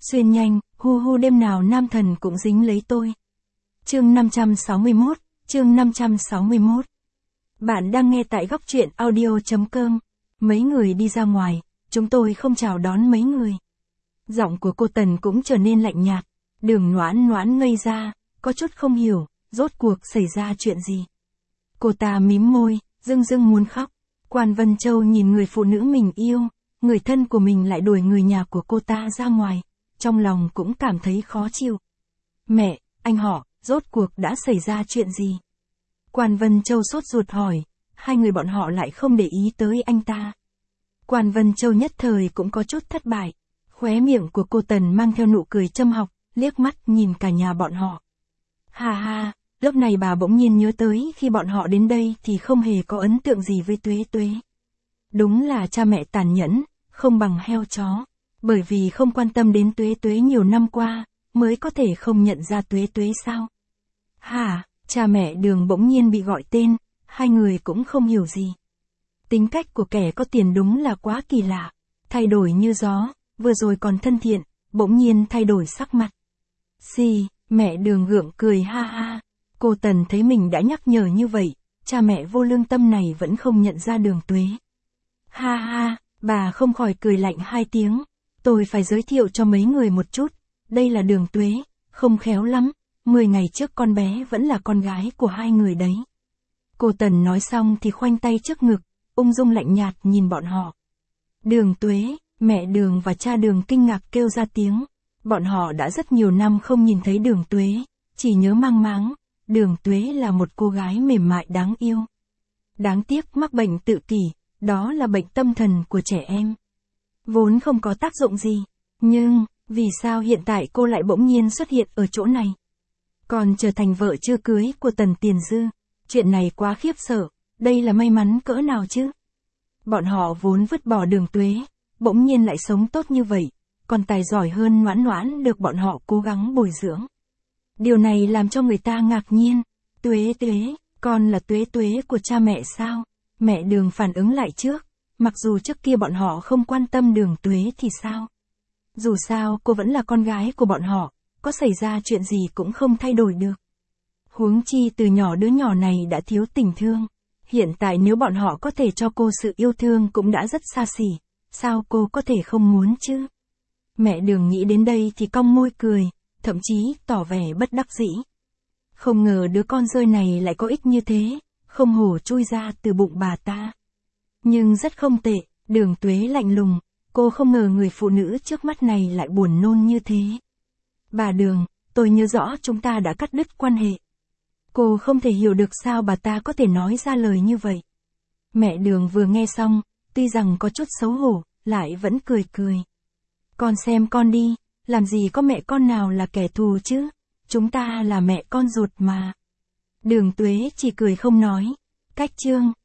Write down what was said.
Xuyên nhanh, hu hu đêm nào nam thần cũng dính lấy tôi. Chương 561, chương 561. Bạn đang nghe tại góc truyện audio.com. Mấy người đi ra ngoài, chúng tôi không chào đón mấy người. Giọng của cô Tần cũng trở nên lạnh nhạt. Đường Noãn Noãn ngây ra, có chút không hiểu, rốt cuộc xảy ra chuyện gì. Cô ta mím môi, rưng rưng muốn khóc. Quan Vân Châu nhìn người phụ nữ mình yêu, người thân của mình lại đuổi người nhà của cô ta ra ngoài, trong lòng cũng cảm thấy khó chịu. Mẹ, anh họ, rốt cuộc đã xảy ra chuyện gì? Quan Vân Châu sốt ruột hỏi, hai người bọn họ lại không để ý tới anh ta. Quan Vân Châu nhất thời cũng có chút thất bại, khóe miệng của cô Tần mang theo nụ cười châm chọc, liếc mắt nhìn cả nhà bọn họ. Ha ha, lúc này bà bỗng nhiên nhớ tới khi bọn họ đến đây thì không hề có ấn tượng gì với Tuế Tuế. Đúng là cha mẹ tàn nhẫn, không bằng heo chó. Bởi vì không quan tâm đến Tuế Tuế nhiều năm qua, mới có thể không nhận ra Tuế Tuế sao? Hả, cha mẹ Đường bỗng nhiên bị gọi tên, hai người cũng không hiểu gì. Tính cách của kẻ có tiền đúng là quá kỳ lạ, thay đổi như gió, vừa rồi còn thân thiện, bỗng nhiên thay đổi sắc mặt. Mẹ Đường gượng cười ha ha, cô Tần thấy mình đã nhắc nhở như vậy, cha mẹ vô lương tâm này vẫn không nhận ra Đường Tuế. Ha ha, bà không khỏi cười lạnh hai tiếng. Tôi phải giới thiệu cho mấy người một chút, đây là Đường Tuế, không khéo lắm, 10 ngày trước con bé vẫn là con gái của hai người đấy. Cô Tần nói xong thì khoanh tay trước ngực, ung dung lạnh nhạt nhìn bọn họ. Đường Tuế, mẹ Đường và cha Đường kinh ngạc kêu ra tiếng, bọn họ đã rất nhiều năm không nhìn thấy Đường Tuế, chỉ nhớ mang máng, Đường Tuế là một cô gái mềm mại đáng yêu. Đáng tiếc mắc bệnh tự kỷ, đó là bệnh tâm thần của trẻ em. Vốn không có tác dụng gì, nhưng, vì sao hiện tại cô lại bỗng nhiên xuất hiện ở chỗ này? Còn trở thành vợ chưa cưới của Tần Tiền Dư, chuyện này quá khiếp sợ, đây là may mắn cỡ nào chứ? Bọn họ vốn vứt bỏ Đường Tuế, bỗng nhiên lại sống tốt như vậy, còn tài giỏi hơn Noãn Noãn được bọn họ cố gắng bồi dưỡng. Điều này làm cho người ta ngạc nhiên, Tuế Tuế, con là Tuế Tuế của cha mẹ sao? Mẹ Đường phản ứng lại trước. Mặc dù trước kia bọn họ không quan tâm Đường Tuế thì sao? Dù sao cô vẫn là con gái của bọn họ, có xảy ra chuyện gì cũng không thay đổi được. Huống chi từ nhỏ đứa nhỏ này đã thiếu tình thương. Hiện tại nếu bọn họ có thể cho cô sự yêu thương cũng đã rất xa xỉ, sao cô có thể không muốn chứ? Mẹ Đường nghĩ đến đây thì cong môi cười, thậm chí tỏ vẻ bất đắc dĩ. Không ngờ đứa con rơi này lại có ích như thế, không hổ chui ra từ bụng bà ta. Nhưng rất không tệ, Đường Tuế lạnh lùng, cô không ngờ người phụ nữ trước mắt này lại buồn nôn như thế. Bà Đường, tôi nhớ rõ chúng ta đã cắt đứt quan hệ. Cô không thể hiểu được sao bà ta có thể nói ra lời như vậy. Mẹ Đường vừa nghe xong, tuy rằng có chút xấu hổ, lại vẫn cười cười. Con xem con đi, làm gì có mẹ con nào là kẻ thù chứ, chúng ta là mẹ con ruột mà. Đường Tuế chỉ cười không nói. Cách chương